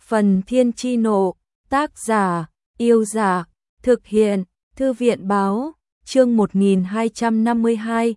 Phần Thiên Chi Nộ, tác giả, Yêu Giả, thực hiện, Thư viện Báo, chương 1252,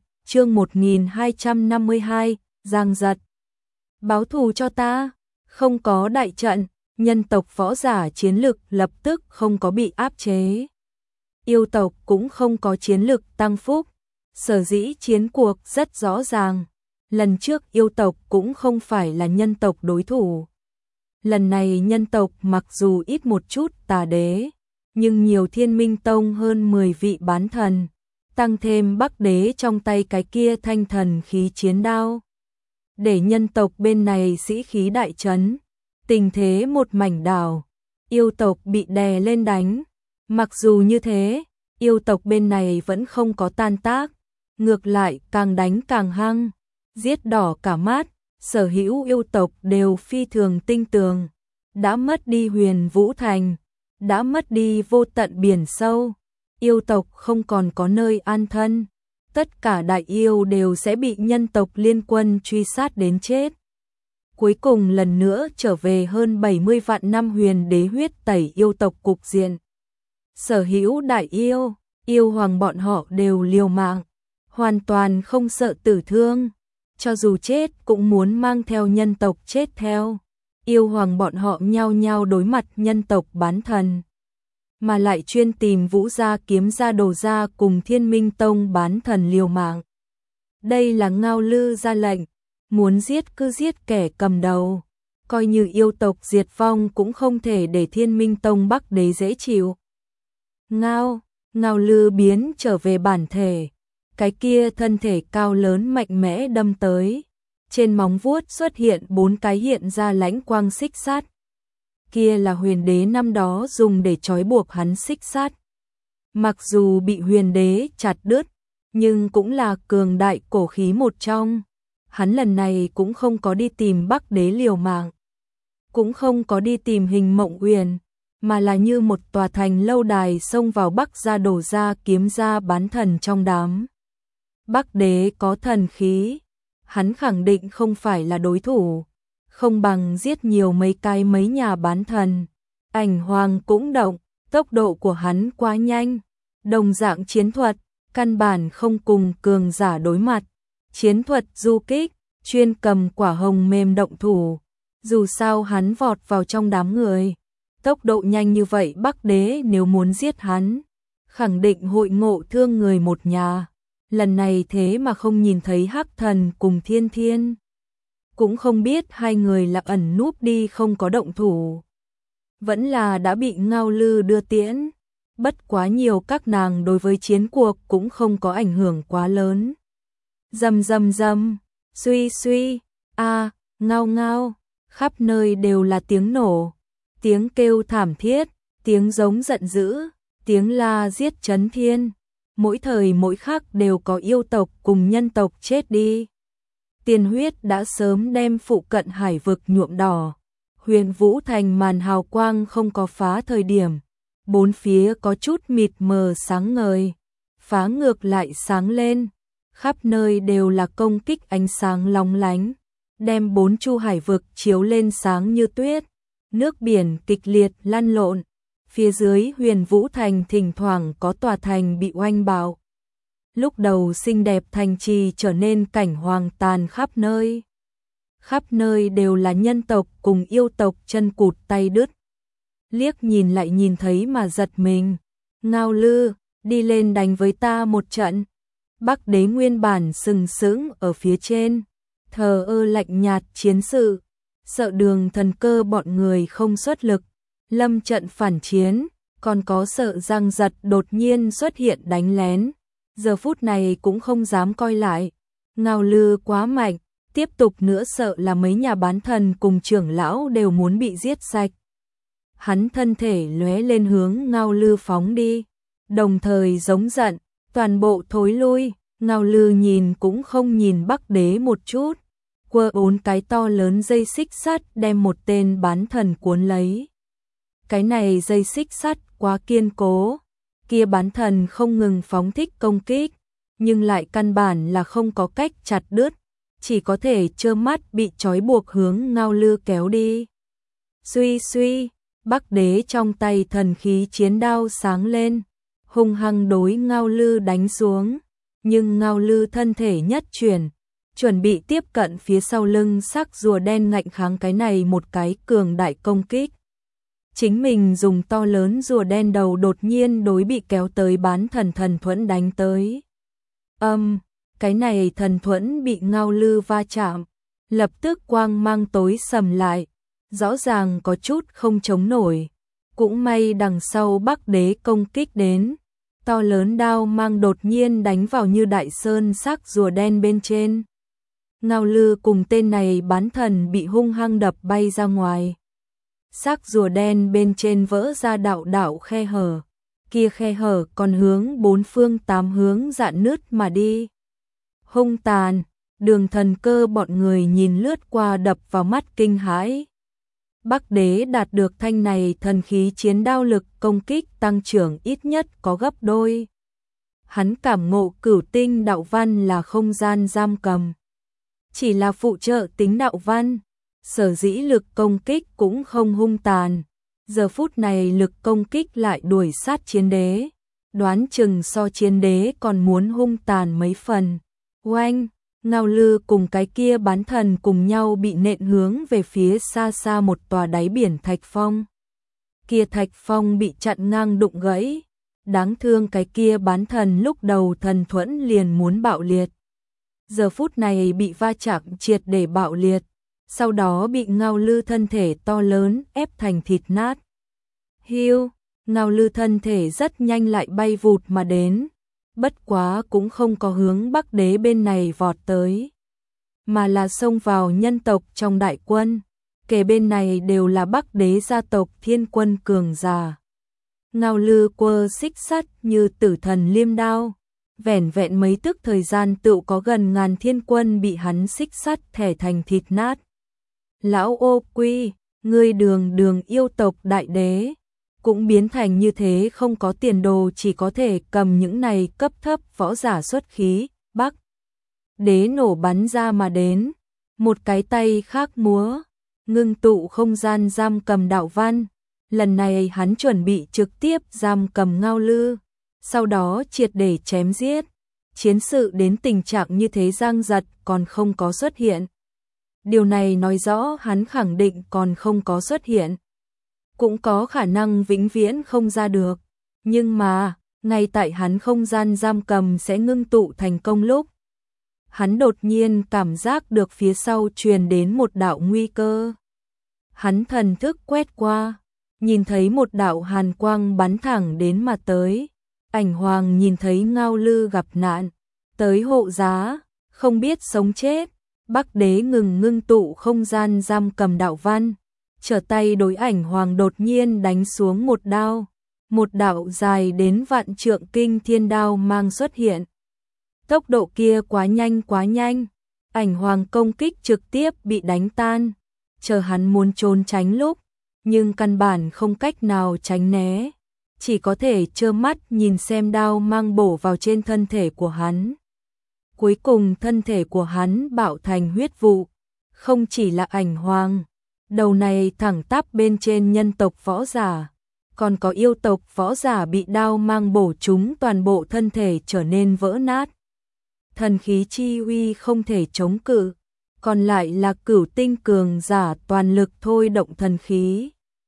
giang giật. Báo thù cho ta, không có đại trận, nhân tộc võ giả chiến lực lập tức không có bị áp chế. Yêu tộc cũng không có chiến lực tăng phúc, sở dĩ chiến cuộc rất rõ ràng. Lần trước yêu tộc cũng không phải là nhân tộc đối thủ. Lần này nhân tộc mặc dù ít một chút tà đế, nhưng nhiều Thiên Minh Tông hơn 10 vị bán thần, tăng thêm Bắc Đế trong tay cái kia thanh thần khí chiến đao. Để nhân tộc bên này sĩ khí đại trấn, tình thế một mảnh đảo, yêu tộc bị đè lên đánh. Mặc dù như thế, yêu tộc bên này vẫn không có tan tác, ngược lại càng đánh càng hăng, giết đỏ cả mắt. Sở hữu yêu tộc đều phi thường tinh tường, đã mất đi Huyền Vũ Thành, đã mất đi vô tận biển sâu, yêu tộc không còn có nơi an thân, tất cả đại yêu đều sẽ bị nhân tộc liên quân truy sát đến chết. Cuối cùng lần nữa trở về hơn 70 vạn năm Huyền Đế huyết tẩy yêu tộc cục diện. Sở hữu đại yêu, yêu hoàng bọn họ đều liều mạng, hoàn toàn không sợ tử thương. Cho dù chết cũng muốn mang theo nhân tộc chết theo. Yêu hoàng bọn họ nhao nhao đối mặt nhân tộc bán thần, mà lại chuyên tìm Vũ gia, Kiếm gia, Đồ gia cùng Thiên Minh Tông bán thần liều mạng. Đây là Ngao Lư ra lệnh, muốn giết cứ giết kẻ cầm đầu, coi như yêu tộc diệt vong cũng không thể để Thiên Minh Tông Bắc Đế dễ chịu. Ngao Lư biến trở về bản thể. Cái kia thân thể cao lớn mạnh mẽ đâm tới, trên móng vuốt xuất hiện 4 cái hiện ra lãnh quang xích sắt. Kia là Huyền Đế năm đó dùng để trói buộc hắn xích sắt. Mặc dù bị Huyền Đế chặt đứt, nhưng cũng là cường đại cổ khí một trong. Hắn lần này cũng không có đi tìm Bắc Đế liều mạng, cũng không có đi tìm Hình Mộng Uyển, mà là như một tòa thành lâu đài xông vào Bắc gia, Đồ gia, Kiếm gia bán thần trong đám. Bắc Đế có thần khí, hắn khẳng định không phải là đối thủ, không bằng giết nhiều mấy nhà bán thần. Ảnh Hoàng cũng động, tốc độ của hắn quá nhanh, đồng dạng chiến thuật, căn bản không cùng cường giả đối mặt. Chiến thuật du kích, chuyên cầm quả hồng mềm động thủ, dù sao hắn vọt vào trong đám người. Tốc độ nhanh như vậy Bắc Đế nếu muốn giết hắn, khẳng định hội ngộ thương người một nhà. Lần này thế mà không nhìn thấy Hắc Thần cùng Thiên Thiên, cũng không biết hai người là ẩn núp đi không có động thủ, vẫn là đã bị Ngao Lư đưa tiễn. Bất quá nhiều các nàng đối với chiến cuộc cũng không có ảnh hưởng quá lớn. Rầm rầm rầm, suy suy, ngao ngao, khắp nơi đều là tiếng nổ, tiếng kêu thảm thiết, tiếng giống giận dữ, tiếng la giết chấn thiên. Mỗi thời mỗi khắc đều có yêu tộc cùng nhân tộc chết đi. Tiên huyết đã sớm đem phụ cận hải vực nhuộm đỏ. Huyền Vũ Thành màn hào quang không có phá thời điểm, bốn phía có chút mịt mờ sáng ngời, phá ngược lại sáng lên, khắp nơi đều là công kích ánh sáng lóng lánh, đem 4 chu hải vực chiếu lên sáng như tuyết. Nước biển kịch liệt lăn lộn. Phía dưới Huyền Vũ Thành thỉnh thoảng có tòa thành bị oanh bạo. Lúc đầu xinh đẹp thành trì trở nên cảnh hoang tàn khắp nơi. Khắp nơi đều là nhân tộc cùng yêu tộc chân cụt tay đứt. Liếc nhìn lại nhìn thấy mà giật mình. Ngao Lư, đi lên đánh với ta một trận. Bắc Đế nguyên bản sừng sững ở phía trên, thờ ơ lạnh nhạt chiến sự, sợ Đường Thần Cơ bọn người không xuất lực, lâm trận phản chiến, còn có sợ Giang Giật đột nhiên xuất hiện đánh lén. Giờ phút này cũng không dám coi lại. Ngao Lư quá mạnh, tiếp tục nữa sợ là mấy nhà bán thần cùng trưởng lão đều muốn bị giết sạch. Hắn thân thể lóe lên hướng Ngao Lư phóng đi, đồng thời giống giận, toàn bộ thối lui. Ngao Lư nhìn cũng không nhìn Bắc Đế một chút, quơ 4 cái to lớn dây xích sắt đem một tên bán thần cuốn lấy. Cái này dây xích sắt quá kiên cố, kia bán thần không ngừng phóng thích công kích, nhưng lại căn bản là không có cách chặt đứt, chỉ có thể trơ mắt bị trói buộc hướng Ngao Lư kéo đi. Suy suy, Bắc Đế trong tay thần khí chiến đao sáng lên, hung hăng đối Ngao Lư đánh xuống, nhưng Ngao Lư thân thể nhất chuyển, chuẩn bị tiếp cận phía sau lưng sắc rùa đen ngạnh kháng cái này một cái cường đại công kích. Chính mình dùng to lớn rùa đen đầu đột nhiên đối bị kéo tới bán thần thần thuẫn đánh tới. Cái này thần thuẫn bị Ngao Lư va chạm, lập tức quang mang tối sầm lại, rõ ràng có chút không chống nổi. Cũng may đằng sau Bắc Đế công kích đến, to lớn đao mang đột nhiên đánh vào như đại sơn sắc rùa đen bên trên. Ngao Lư cùng tên này bán thần bị hung hăng đập bay ra ngoài. Sắc rùa đen bên trên vỡ ra đạo đạo khe hở, kia khe hở còn hướng bốn phương tám hướng rạn nứt mà đi. Hung tàn, Đường Thần Cơ bọn người nhìn lướt qua đập vào mắt kinh hãi. Bắc Đế đạt được thanh này thần khí chiến đao lực công kích tăng trưởng ít nhất có gấp đôi. Hắn cảm ngộ cửu tinh đạo văn là không gian giam cầm, chỉ là phụ trợ tính đạo văn, sở dĩ lực công kích cũng không hung tàn. Giờ phút này lực công kích lại đuổi sát chiến đế, đoán chừng so chiến đế còn muốn hung tàn mấy phần. Oanh, Ngao Lư cùng cái kia bán thần cùng nhau bị nện hướng về phía xa xa một tòa đáy biển thạch phong. Kia thạch phong bị chặn ngang đụng gãy, đáng thương cái kia bán thần lúc đầu thần thuẫn liền muốn bạo liệt. Giờ phút này bị va chạm triệt để bạo liệt, sau đó bị Ngao Lư thân thể to lớn ép thành thịt nát. Hiu, Ngao Lư thân thể rất nhanh lại bay vụt mà đến, bất quá cũng không có hướng Bắc Đế bên này vọt tới, mà là xông vào nhân tộc trong đại quân, kể bên này đều là Bắc Đế gia tộc thiên quân cường giả. Ngao Lư quơ xích sắt như tử thần liêm đao, vẻn vẹn mấy tức thời gian tựu có gần ngàn thiên quân bị hắn xích sắt thẻ thành thịt nát. Lão ô quy, ngươi đường yêu tộc đại đế, cũng biến thành như thế không có tiền đồ, chỉ có thể cầm những này cấp thấp võ giả xuất khí. Bắc Đế nổ bắn ra mà đến, một cái tay khác múa, ngưng tụ không gian giam cầm đạo văn. Lần này hắn chuẩn bị trực tiếp giam cầm Ngao Lư, sau đó triệt để chém giết. Chiến sự đến tình trạng như thế giang giật còn không có xuất hiện. Điều này nói rõ hắn khẳng định còn không có xuất hiện. Cũng có khả năng vĩnh viễn không ra được. Nhưng mà, ngay tại hắn không gian giam cầm sẽ ngưng tụ thành công lúc, hắn đột nhiên cảm giác được phía sau truyền đến một đạo nguy cơ. Hắn thần thức quét qua, nhìn thấy một đạo hàn quang bắn thẳng đến mà tới. Ảnh Hoàng nhìn thấy Ngao Lư gặp nạn, tới hộ giá, không biết sống chết. Bắc Đế ngưng tụ không gian giam cầm đạo văn, trở tay đối Ảnh Hoàng đột nhiên đánh xuống một đao. Một đạo dài đến vạn trượng kinh thiên đao mang xuất hiện. Tốc độ kia quá nhanh, Ảnh Hoàng công kích trực tiếp bị đánh tan. Chờ hắn muốn trốn tránh lúc, nhưng căn bản không cách nào tránh né, chỉ có thể trơ mắt nhìn xem đao mang bổ vào trên thân thể của hắn. Cuối cùng thân thể của hắn bạo thành huyết vụ. Không chỉ là Ảnh Hoàng, đầu này thẳng tắp bên trên nhân tộc võ giả, còn có yêu tộc võ giả bị đao mang bổ trúng toàn bộ thân thể trở nên vỡ nát. Thần khí chi uy không thể chống cự, còn lại là cửu tinh cường giả toàn lực thôi động thần khí.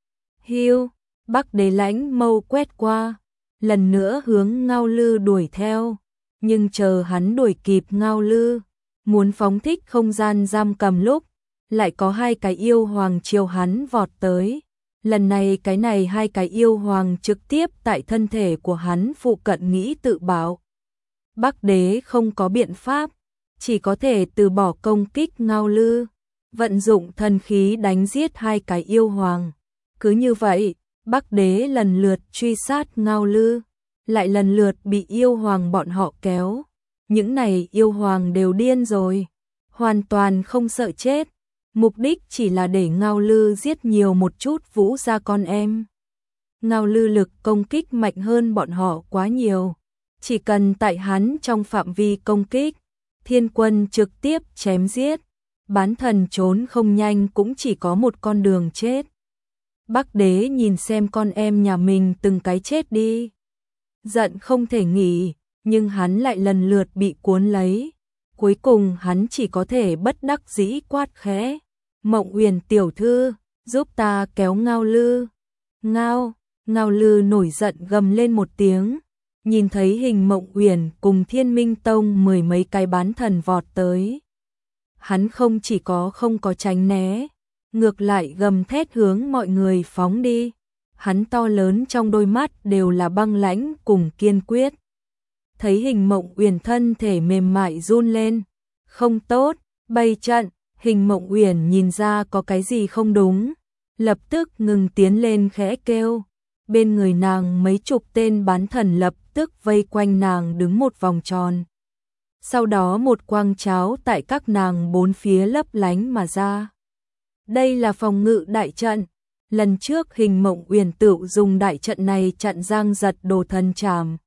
Hiu, Bắc Đế lãnh mâu quét qua, lần nữa hướng Ngao Lư đuổi theo, nhưng chờ hắn đuổi kịp Ngao Lư, muốn phóng thích không gian giam cầm lúc, lại có hai cái yêu hoàng chiều hắn vọt tới. Lần này hai cái yêu hoàng trực tiếp tại thân thể của hắn phụ cận nghĩ tự bảo. Bắc Đế không có biện pháp, chỉ có thể từ bỏ công kích Ngao Lư, vận dụng thần khí đánh giết hai cái yêu hoàng. Cứ như vậy, Bắc Đế lần lượt truy sát Ngao Lư, lại lần lượt bị yêu hoàng bọn họ kéo. Những này yêu hoàng đều điên rồi, hoàn toàn không sợ chết, mục đích chỉ là để Ngao Lư giết nhiều một chút vũ gia con em. Ngao Lư lực công kích mạnh hơn bọn họ quá nhiều, chỉ cần tại hắn trong phạm vi công kích, thiên quân trực tiếp chém giết, bán thần trốn không nhanh cũng chỉ có một con đường chết. Bắc Đế nhìn xem con em nhà mình từng cái chết đi. Giận không thể nghỉ, nhưng hắn lại lần lượt bị cuốn lấy. Cuối cùng hắn chỉ có thể bất đắc dĩ quát khẽ. Mộng Uyển tiểu thư, giúp ta kéo Ngao Lư. Ngao Lư nổi giận gầm lên một tiếng. Nhìn thấy Hình Mộng Uyển cùng Thiên Minh Tông 10 mấy cái bán thần vọt tới. Hắn không chỉ không có tránh né, ngược lại gầm thét hướng mọi người phóng đi. Hắn to lớn trong đôi mắt đều là băng lãnh cùng kiên quyết. Thấy Hình Mộng Uyển thân thể mềm mại run lên. Không tốt, bày trận. Hình Mộng Uyển nhìn ra có cái gì không đúng, lập tức ngừng tiến lên khẽ kêu. Bên người nàng mấy chục tên bán thần lập tức vây quanh nàng đứng một vòng tròn. Sau đó một quang cháo tại các nàng bốn phía lấp lánh mà ra. Đây là phòng ngự đại trận. Lần trước Hình Mộng Uyển tự dùng đại trận này chặn Giang Giật đồ thần trảm.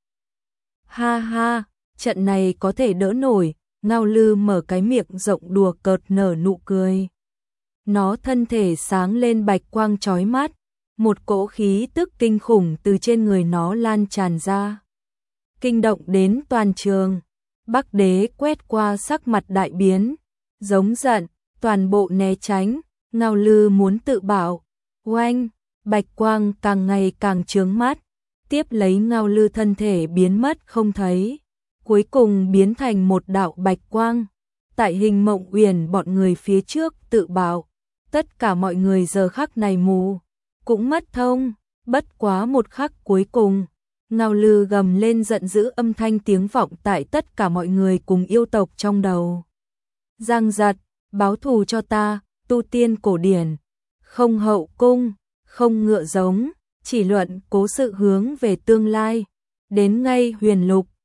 Ha ha, trận này có thể đỡ nổi. Ngao Lư mở cái miệng rộng đùa cợt nở nụ cười. Nó thân thể sáng lên bạch quang chói mắt, một cỗ khí tức kinh khủng từ trên người nó lan tràn ra. Kinh động đến toàn trường. Bắc Đế quét qua sắc mặt đại biến, giống giận, toàn bộ né tránh. Ngao Lư muốn tự bảo. Oanh, bạch quang càng ngày càng chướng mắt, tiếp lấy Ngao Lư thân thể biến mất không thấy. Cuối cùng biến thành một đạo bạch quang. Tại Hình Mộng Uyển bọn người phía trước tự bảo, tất cả mọi người giờ khắc này mù, cũng mất thông. Bất quá một khắc cuối cùng, Ngao Lư gầm lên giận dữ, âm thanh tiếng vọng tại tất cả mọi người cùng yêu tộc trong đầu. Giang Giật, báo thù cho ta, tu tiên cổ điển, không hậu cung, không ngựa giống, chỉ luận cố sự hướng về tương lai, đến ngay huyền lục.